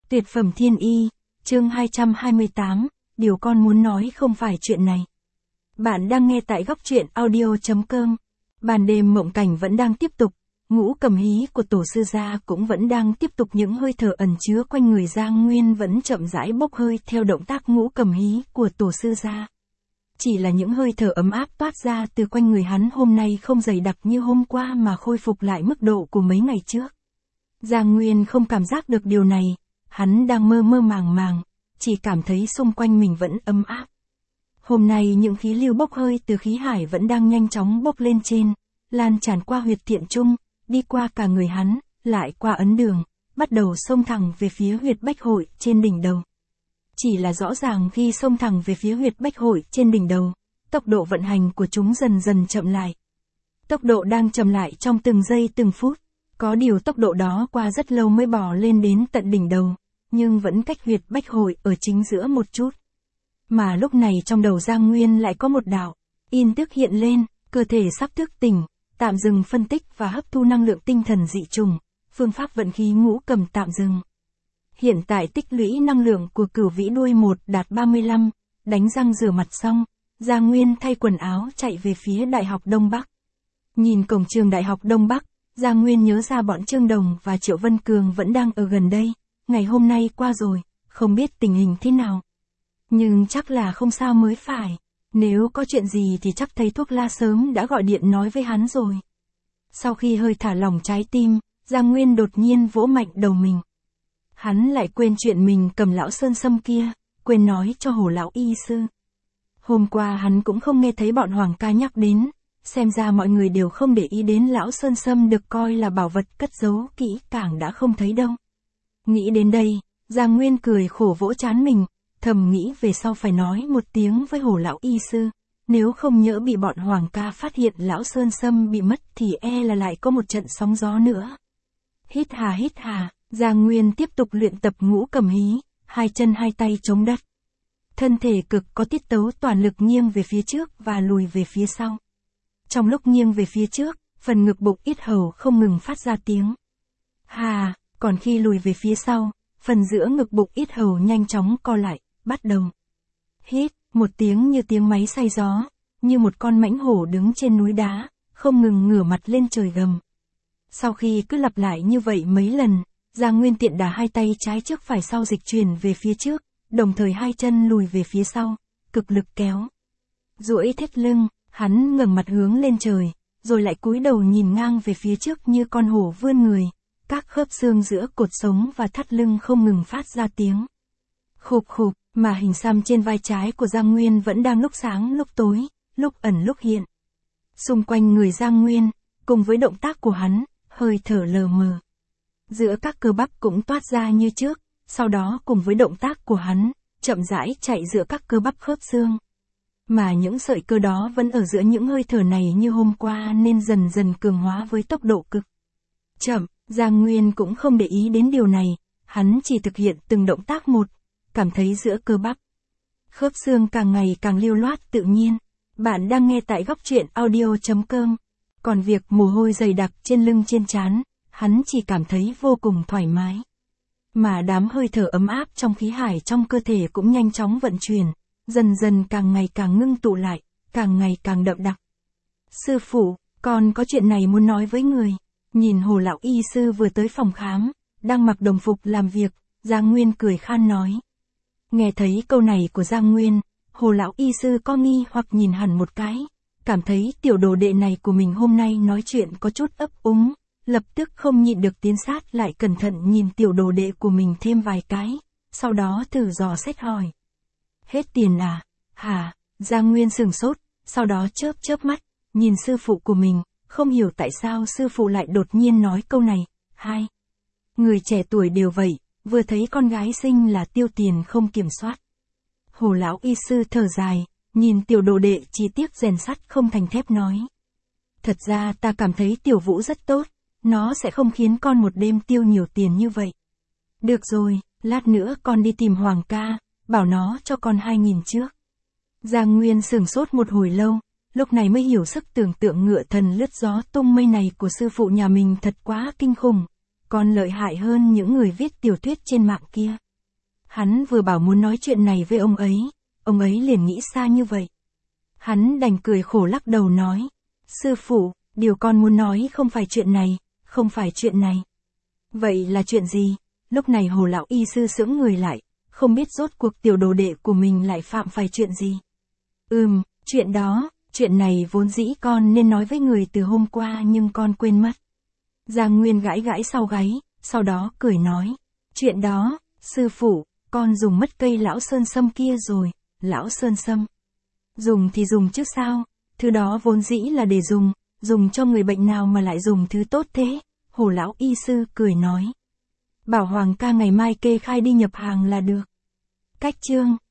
Tuyệt phẩm thiên y, chương 228, điều con muốn nói không phải chuyện này. Bạn đang nghe tại góc truyện audio.com. Ban đêm mộng cảnh vẫn đang tiếp tục, ngũ cầm hí của tổ sư gia cũng vẫn đang tiếp tục, những hơi thở ẩn chứa quanh người Giang Nguyên vẫn chậm rãi bốc hơi theo động tác ngũ cầm hí của tổ sư gia. Chỉ là những hơi thở ấm áp toát ra từ quanh người hắn hôm nay không dày đặc như hôm qua mà khôi phục lại mức độ của mấy ngày trước. Giang Nguyên không cảm giác được điều này, hắn đang mơ mơ màng màng, chỉ cảm thấy xung quanh mình vẫn ấm áp. Hôm nay những khí lưu bốc hơi từ khí hải vẫn đang nhanh chóng bốc lên trên, lan tràn qua huyệt thiện trung, đi qua cả người hắn, lại qua ấn đường, bắt đầu xông thẳng về phía huyệt bách hội trên đỉnh đầu. Chỉ là rõ ràng khi xông thẳng về phía huyệt bách hội trên đỉnh đầu, tốc độ vận hành của chúng dần dần chậm lại. Tốc độ đang chậm lại trong từng giây từng phút, có điều tốc độ đó qua rất lâu mới bò lên đến tận đỉnh đầu, nhưng vẫn cách huyệt bách hội ở chính giữa một chút. Mà lúc này trong đầu Giang Nguyên lại có một đạo in tức hiện lên, cơ thể sắp thức tỉnh, tạm dừng phân tích và hấp thu năng lượng tinh thần dị trùng, phương pháp vận khí ngũ cầm tạm dừng. Hiện tại tích lũy năng lượng của Cửu Vĩ đuôi 1 đạt 35, đánh răng rửa mặt xong, Giang Nguyên thay quần áo chạy về phía Đại học Đông Bắc. Nhìn cổng trường Đại học Đông Bắc, Giang Nguyên nhớ ra bọn Trương Đồng và Triệu Vân Cường vẫn đang ở gần đây, ngày hôm nay qua rồi, không biết tình hình thế nào. Nhưng chắc là không sao mới phải, nếu có chuyện gì thì chắc thầy thuốc La sớm đã gọi điện nói với hắn rồi. Sau khi hơi thả lỏng trái tim, Giang Nguyên đột nhiên vỗ mạnh đầu mình. Hắn lại quên chuyện mình cầm lão sơn sâm kia, quên nói cho Hồ lão y sư. Hôm qua hắn cũng không nghe thấy bọn Hoàng ca nhắc đến, xem ra mọi người đều không để ý đến lão sơn sâm được coi là bảo vật cất giấu kỹ càng đã không thấy đâu. Nghĩ đến đây, Giang Nguyên cười khổ vỗ trán mình, thầm nghĩ về sau phải nói một tiếng với Hồ lão y sư, nếu không nhỡ bị bọn Hoàng ca phát hiện lão sơn sâm bị mất thì e là lại có một trận sóng gió nữa. Hít hà, Giang Nguyên tiếp tục luyện tập ngũ cầm hí, hai chân hai tay chống đất. Thân thể cực có tiết tấu toàn lực nghiêng về phía trước và lùi về phía sau. Trong lúc nghiêng về phía trước, phần ngực bụng yết hầu không ngừng phát ra tiếng hà, còn khi lùi về phía sau, phần giữa ngực bụng yết hầu nhanh chóng co lại, bắt đầu hít, một tiếng như tiếng máy xay gió, như một con mãnh hổ đứng trên núi đá, không ngừng ngửa mặt lên trời gầm. Sau khi cứ lặp lại như vậy mấy lần, Giang Nguyên tiện đà hai tay trái trước phải sau dịch chuyển về phía trước, đồng thời hai chân lùi về phía sau, cực lực kéo. Duỗi thét lưng, hắn ngẩng mặt hướng lên trời, rồi lại cúi đầu nhìn ngang về phía trước như con hổ vươn người, các khớp xương giữa cột sống và thắt lưng không ngừng phát ra tiếng khụp khụp, mà hình xăm trên vai trái của Giang Nguyên vẫn đang lúc sáng lúc tối, lúc ẩn lúc hiện. Xung quanh người Giang Nguyên, cùng với động tác của hắn, hơi thở lờ mờ. Giữa các cơ bắp cũng toát ra như trước, sau đó cùng với động tác của hắn, chậm rãi chạy giữa các cơ bắp khớp xương. Mà những sợi cơ đó vẫn ở giữa những hơi thở này như hôm qua nên dần dần cường hóa với tốc độ cực chậm. Giang Nguyên cũng không để ý đến điều này, hắn chỉ thực hiện từng động tác một, cảm thấy giữa cơ bắp khớp xương càng ngày càng lưu loát tự nhiên. Bạn đang nghe tại góc truyện audio.com. Còn việc mồ hôi dày đặc trên lưng trên trán, hắn chỉ cảm thấy vô cùng thoải mái. Mà đám hơi thở ấm áp trong khí hải trong cơ thể cũng nhanh chóng vận chuyển, dần dần càng ngày càng ngưng tụ lại, càng ngày càng đậm đặc. Sư phụ, con có chuyện này muốn nói với người. Nhìn Hồ lão y sư vừa tới phòng khám, đang mặc đồng phục làm việc, Giang Nguyên cười khan nói. Nghe thấy câu này của Giang Nguyên, Hồ lão y sư có nghi hoặc nhìn hẳn một cái, cảm thấy tiểu đồ đệ này của mình hôm nay nói chuyện có chút ấp úng, lập tức không nhịn được tiến sát lại cẩn thận nhìn tiểu đồ đệ của mình thêm vài cái, sau đó thử dò xét hỏi. Hết tiền à? Hả? Giang Nguyên sửng sốt, sau đó chớp mắt, nhìn sư phụ của mình, không hiểu tại sao sư phụ lại đột nhiên nói câu này. Hai người trẻ tuổi đều vậy, vừa thấy con gái sinh là tiêu tiền không kiểm soát. Hồ lão y sư thở dài, nhìn tiểu đồ đệ chỉ tiếc rèn sắt không thành thép nói. Thật ra ta cảm thấy tiểu Vũ rất tốt, nó sẽ không khiến con một đêm tiêu nhiều tiền như vậy. Được rồi, lát nữa con đi tìm Hoàng ca, bảo nó cho con 2.000 trước. Giang Nguyên sửng sốt một hồi lâu, lúc này mới hiểu sức tưởng tượng ngựa thần lướt gió tung mây này của sư phụ nhà mình thật quá kinh khủng. còn lợi hại hơn những người viết tiểu thuyết trên mạng kia. Hắn vừa bảo muốn nói chuyện này với ông ấy liền nghĩ xa như vậy. Hắn đành cười khổ lắc đầu nói, sư phụ, điều con muốn nói không phải chuyện này, không phải chuyện này. Vậy là chuyện gì? Lúc này Hồ lão y sư sững người lại, không biết rốt cuộc tiểu đồ đệ của mình lại phạm phải chuyện gì. Chuyện đó, chuyện này vốn dĩ con nên nói với người từ hôm qua nhưng con quên mất. Giang Nguyên gãi gãi sau gáy, sau đó cười nói, chuyện đó, sư phụ, con dùng mất cây lão sơn sâm kia rồi, lão sơn sâm. Dùng thì dùng chứ sao, thứ đó vốn dĩ là để dùng cho người bệnh nào mà lại dùng thứ tốt thế, Hồ lão y sư cười nói. Bảo Hoàng ca ngày mai kê khai đi nhập hàng là được. Cách chương